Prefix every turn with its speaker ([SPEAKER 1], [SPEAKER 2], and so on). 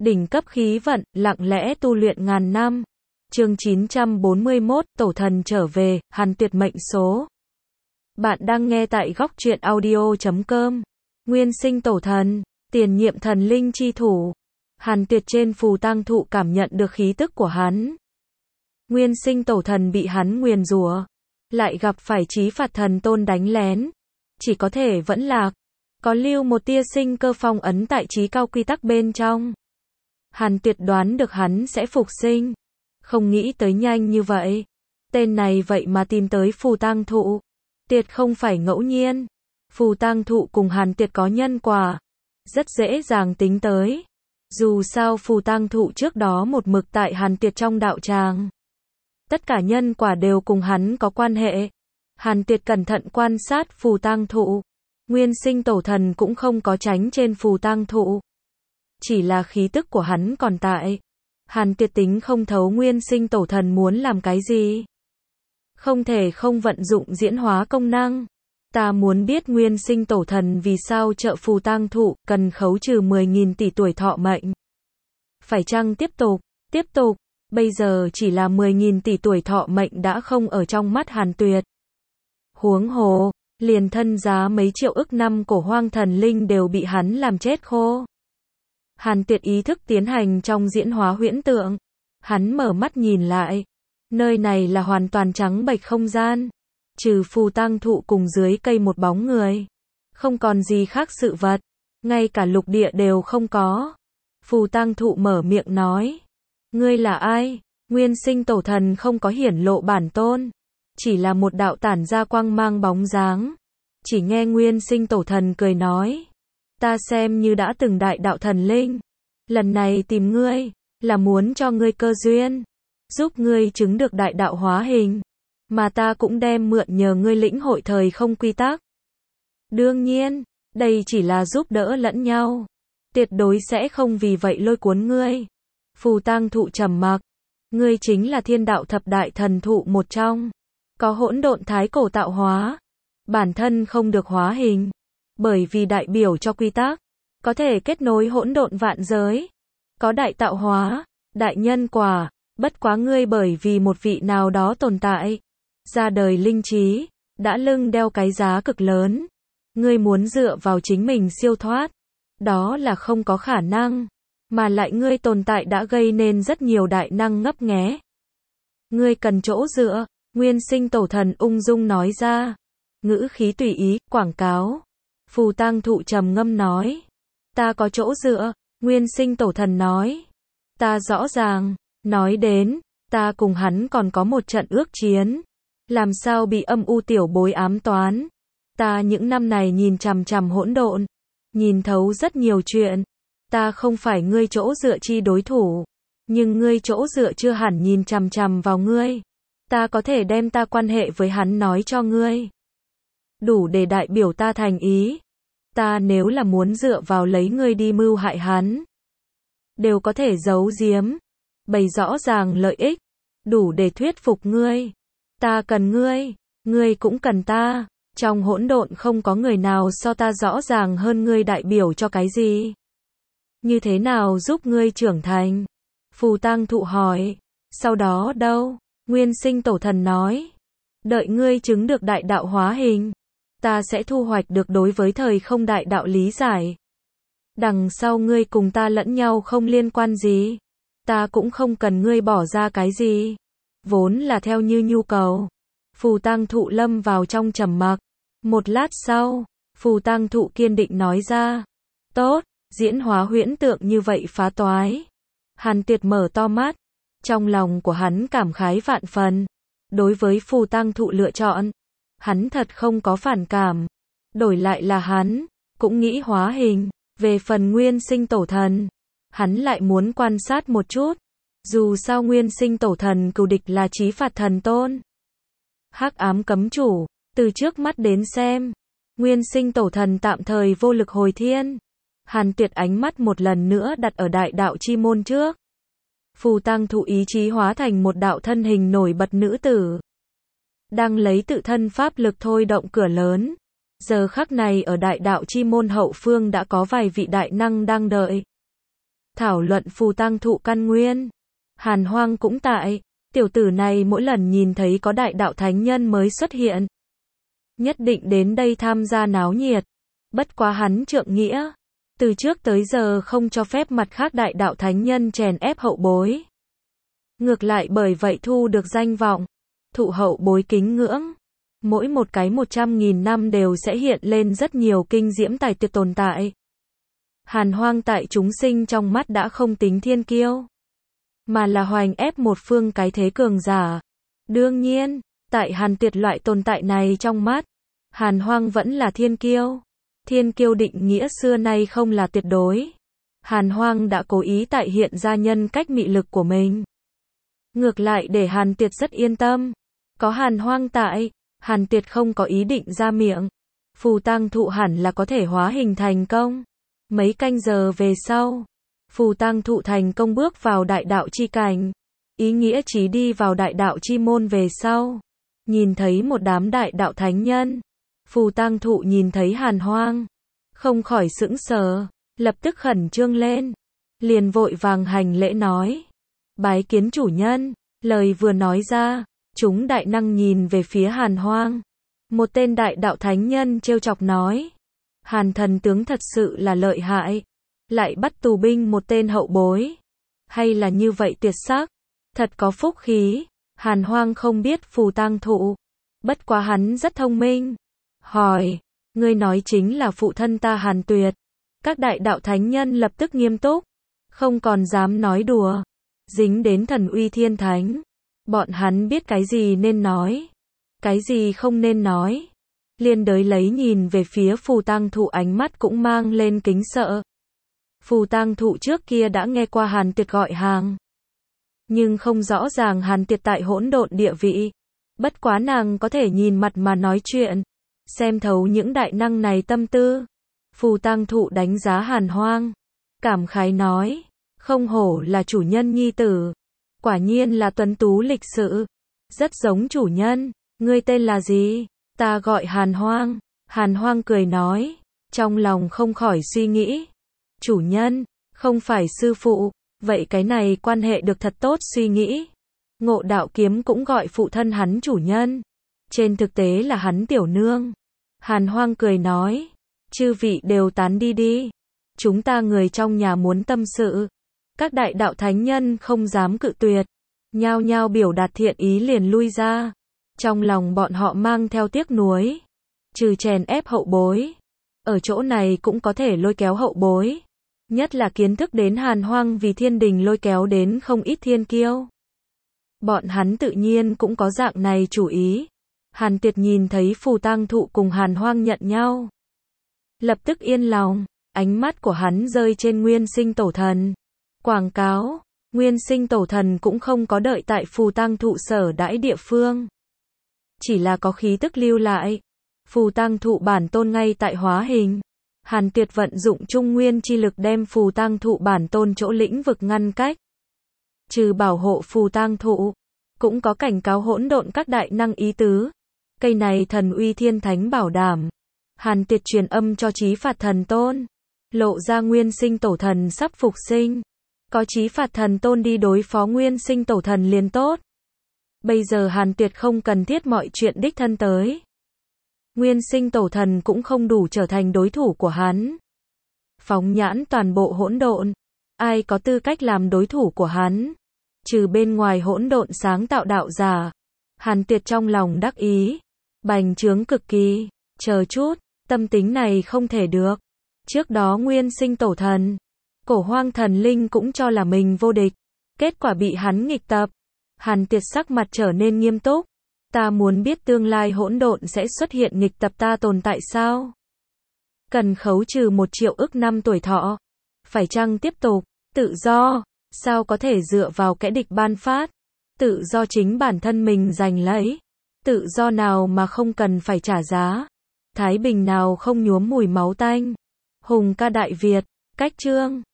[SPEAKER 1] Đỉnh cấp khí vận, lặng lẽ tu luyện ngàn năm. Chương 941, Tổ thần trở về, Hàn Tuyệt mệnh số. Bạn đang nghe tại góc truyện audio.com. Nguyên sinh tổ thần, tiền nhiệm thần linh chi thủ. Hàn Tuyệt trên phù tang thụ cảm nhận được khí tức của hắn. Nguyên sinh tổ thần bị hắn nguyền rủa, lại gặp phải Chí Phạt thần tôn đánh lén, chỉ có thể vẫn lạc, có lưu một tia sinh cơ phong ấn tại trí cao quy tắc bên trong. Hàn Tuyệt đoán được hắn sẽ phục sinh, không nghĩ tới nhanh như vậy. Tên này vậy mà tìm tới phù tang thụ. Tuyệt không phải ngẫu nhiên. Phù tang thụ cùng Hàn Tuyệt có nhân quả, rất dễ dàng tính tới. Dù sao phù tang thụ trước đó một mực tại Hàn Tuyệt trong đạo tràng. Tất cả nhân quả đều cùng hắn có quan hệ. Hàn Tuyệt cẩn thận quan sát phù tang thụ. Nguyên sinh tổ thần cũng không có tránh trên phù tang thụ. Chỉ là khí tức của hắn còn tại. Hàn Tuyệt tính không thấu nguyên sinh tổ thần muốn làm cái gì. Không thể không vận dụng diễn hóa công năng. Ta muốn biết nguyên sinh tổ thần vì sao trợ phù tang thụ, cần khấu trừ 10.000 tỷ tuổi thọ mệnh. Phải chăng tiếp tục, bây giờ chỉ là 10.000 tỷ tuổi thọ mệnh đã không ở trong mắt Hàn Tuyệt. Huống hồ, liền thân giá mấy triệu ức năm cổ hoang thần linh đều bị hắn làm chết khô. Hàn Tuyệt ý thức tiến hành trong diễn hóa huyễn tượng. Hắn mở mắt nhìn lại. Nơi này là hoàn toàn trắng bệch không gian. Trừ phù tang thụ cùng dưới cây một bóng người. Không còn gì khác sự vật. Ngay cả lục địa đều không có. Phù tang thụ mở miệng nói. Ngươi là ai? Nguyên sinh tổ thần không có hiển lộ bản tôn. Chỉ là một đạo tản ra quang mang bóng dáng. Chỉ nghe nguyên sinh tổ thần cười nói. Ta xem như đã từng đại đạo thần linh. Lần này tìm ngươi, là muốn cho ngươi cơ duyên. Giúp ngươi chứng được đại đạo hóa hình. Mà ta cũng đem mượn nhờ ngươi lĩnh hội thời không quy tắc. Đương nhiên, đây chỉ là giúp đỡ lẫn nhau. Tuyệt đối sẽ không vì vậy lôi cuốn ngươi. Phù tang thụ trầm mặc. Ngươi chính là thiên đạo thập đại thần thụ một trong. Có hỗn độn thái cổ tạo hóa. Bản thân không được hóa hình. Bởi vì đại biểu cho quy tắc. Có thể kết nối hỗn độn vạn giới. Có đại tạo hóa, đại nhân quả. Bất quá ngươi bởi vì một vị nào đó tồn tại. Ra đời linh trí. Đã lưng đeo cái giá cực lớn. Ngươi muốn dựa vào chính mình siêu thoát. Đó là không có khả năng. Mà lại ngươi tồn tại đã gây nên rất nhiều đại năng ngấp nghé. Ngươi cần chỗ dựa. Nguyên sinh tổ thần ung dung nói ra. Ngữ khí tùy ý, quảng cáo. Phù tang thụ trầm ngâm nói. Ta có chỗ dựa. Nguyên sinh tổ thần nói. Ta rõ ràng. Nói đến, ta cùng hắn còn có một trận ước chiến. Làm sao bị âm u tiểu bối ám toán. Ta những năm này nhìn chằm chằm hỗn độn. Nhìn thấu rất nhiều chuyện. Ta không phải ngươi chỗ dựa chi đối thủ. Nhưng ngươi chỗ dựa chưa hẳn nhìn chằm chằm vào ngươi. Ta có thể đem ta quan hệ với hắn nói cho ngươi. Đủ để đại biểu ta thành ý. Ta nếu là muốn dựa vào lấy ngươi đi mưu hại hắn. Đều có thể giấu giếm. Bày rõ ràng lợi ích. Đủ để thuyết phục ngươi. Ta cần ngươi. Ngươi cũng cần ta. Trong hỗn độn không có người nào so ta rõ ràng hơn ngươi đại biểu cho cái gì. Như thế nào giúp ngươi trưởng thành? Phù tang thụ hỏi. Sau đó đâu? Nguyên sinh tổ thần nói. Đợi ngươi chứng được đại đạo hóa hình. Ta sẽ thu hoạch được đối với thời không đại đạo lý giải. Đằng sau ngươi cùng ta lẫn nhau không liên quan gì. Ta cũng không cần ngươi bỏ ra cái gì. Vốn là theo như nhu cầu. Phù tang thụ lâm vào trong trầm mặc. Một lát sau, phù tang thụ kiên định nói ra. Tốt, diễn hóa huyễn tượng như vậy phá toái. Hàn Tuyệt mở to mắt. Trong lòng của hắn cảm khái vạn phần. Đối với phù tang thụ lựa chọn. Hắn thật không có phản cảm. Đổi lại là hắn, cũng nghĩ hóa hình. Về phần nguyên sinh tổ thần, hắn lại muốn quan sát một chút. Dù sao nguyên sinh tổ thần cừu địch là Chí Phạt thần tôn. Hắc ám cấm chủ, từ trước mắt đến xem. Nguyên sinh tổ thần tạm thời vô lực hồi thiên. Hàn Tuyệt ánh mắt một lần nữa đặt ở đại đạo chi môn trước. Phù tang thụ ý chí hóa thành một đạo thân hình nổi bật nữ tử. Đang lấy tự thân pháp lực thôi động cửa lớn. Giờ khắc này ở đại đạo chi môn hậu phương đã có vài vị đại năng đang đợi. thảo luận phù tang thụ căn nguyên. Hàn Hoang cũng tại, tiểu tử này mỗi lần nhìn thấy có đại đạo thánh nhân mới xuất hiện, nhất định đến đây tham gia náo nhiệt. Bất quá hắn trượng nghĩa, từ trước tới giờ không cho phép mặt khác đại đạo thánh nhân chèn ép hậu bối. Ngược lại bởi vậy thu được danh vọng, thụ hậu bối kính ngưỡng. Mỗi một cái 100.000 năm đều sẽ hiện lên rất nhiều kinh diễm tài tuyệt tồn tại. Hàn Hoang tại chúng sinh trong mắt đã không tính thiên kiêu, mà là hoành ép một phương cái thế cường giả. Đương nhiên, tại Hàn Tuyệt loại tồn tại này trong mắt, Hàn Hoang vẫn là thiên kiêu. Thiên kiêu định nghĩa xưa nay không là tuyệt đối. Hàn Hoang đã cố ý tại hiện ra nhân cách mị lực của mình. Ngược lại để Hàn Tuyệt rất yên tâm. Có Hàn Hoang tại, Hàn Tuyệt không có ý định ra miệng. Phù tang thụ hẳn là có thể hóa hình thành công. Mấy canh giờ về sau, phù tang thụ thành công bước vào đại đạo chi cảnh. Ý nghĩa chí đi vào đại đạo chi môn về sau. Nhìn thấy một đám đại đạo thánh nhân. Phù tang thụ nhìn thấy Hàn Hoang, không khỏi sững sờ, lập tức khẩn trương lên. Liền vội vàng hành lễ nói. Bái kiến chủ nhân. Lời vừa nói ra, chúng đại năng nhìn về phía Hàn Hoang. Một tên đại đạo thánh nhân trêu chọc nói. Hàn thần tướng thật sự là lợi hại. Lại bắt tù binh một tên hậu bối. Hay là như vậy tuyệt sắc. Thật có phúc khí. Hàn Hoang không biết phù tang thụ. Bất quá hắn rất thông minh. Hỏi. Ngươi nói chính là phụ thân ta Hàn Tuyệt. Các đại đạo thánh nhân lập tức nghiêm túc. Không còn dám nói đùa. Dính đến thần uy thiên thánh. Bọn hắn biết cái gì nên nói. Cái gì không nên nói. Liên đới lấy nhìn về phía phù tang thụ, ánh mắt cũng mang lên kính sợ. Phù tang thụ trước kia đã nghe qua Hàn Tuyệt gọi hàng, nhưng không rõ ràng Hàn Tuyệt tại hỗn độn địa vị. Bất quá nàng có thể nhìn mặt mà nói chuyện, xem thấu những đại năng này tâm tư. Phù tang thụ đánh giá Hàn Hoang, cảm khái nói, không hổ là chủ nhân nhi tử, quả nhiên là tuấn tú lịch sự, rất giống chủ nhân. Ngươi tên là gì? Ta gọi Hàn Hoang. Hàn Hoang cười nói, trong lòng không khỏi suy nghĩ, chủ nhân, không phải sư phụ, vậy cái này quan hệ được thật tốt. Suy nghĩ, Ngộ Đạo Kiếm cũng gọi phụ thân hắn chủ nhân, trên thực tế là hắn tiểu nương. Hàn Hoang cười nói, chư vị đều tán đi đi, chúng ta người trong nhà muốn tâm sự. Các đại đạo thánh nhân không dám cự tuyệt, nhao nhao biểu đạt thiện ý liền lui ra. Trong lòng bọn họ mang theo tiếc nuối, trừ chèn ép hậu bối, ở chỗ này cũng có thể lôi kéo hậu bối. Nhất là kiến thức đến Hàn Hoang vì thiên đình lôi kéo đến không ít thiên kiêu. Bọn hắn tự nhiên cũng có dạng này chủ ý. Hàn Tuyệt nhìn thấy phù tang thụ cùng Hàn Hoang nhận nhau, lập tức yên lòng, ánh mắt của hắn rơi trên Nguyên Sinh Tổ Thần. Quảng cáo, Nguyên Sinh Tổ Thần cũng không có đợi tại phù tang thụ sở đãi địa phương, chỉ là có khí tức lưu lại. Phù tang thụ bản tôn ngay tại hóa hình. Hàn Tuyệt vận dụng trung nguyên chi lực đem phù tang thụ bản tôn chỗ lĩnh vực ngăn cách. Trừ bảo hộ phù tang thụ, cũng có cảnh cáo hỗn độn các đại năng ý tứ. Cây này thần uy thiên thánh bảo đảm. Hàn Tuyệt truyền âm cho Chí Phạt Thần Tôn, lộ ra Nguyên Sinh Tổ Thần sắp phục sinh. Có Chí Phạt Thần Tôn đi đối phó Nguyên Sinh Tổ Thần liền tốt. Bây giờ Hàn Tuyệt không cần thiết mọi chuyện đích thân tới. Nguyên Sinh Tổ Thần cũng không đủ trở thành đối thủ của hắn. Phóng nhãn toàn bộ hỗn độn, ai có tư cách làm đối thủ của hắn? Trừ bên ngoài hỗn độn sáng tạo đạo giả. Hàn Tuyệt trong lòng đắc ý, bành trướng cực kỳ, chờ chút, tâm tính này không thể được. Trước đó Nguyên Sinh Tổ Thần, Cổ Hoang Thần Linh cũng cho là mình vô địch, kết quả bị hắn nghịch tập. Hàn Tuyệt sắc mặt trở nên nghiêm túc. Ta muốn biết tương lai hỗn độn sẽ xuất hiện nghịch tập ta tồn tại sao? Cần khấu trừ 1 triệu ức năm tuổi thọ. Phải chăng tiếp tục? Tự do, sao có thể dựa vào kẻ địch ban phát? Tự do chính bản thân mình giành lấy. Tự do nào mà không cần phải trả giá? Thái bình nào không nhuốm mùi máu tanh? Hùng ca Đại Việt, cách chương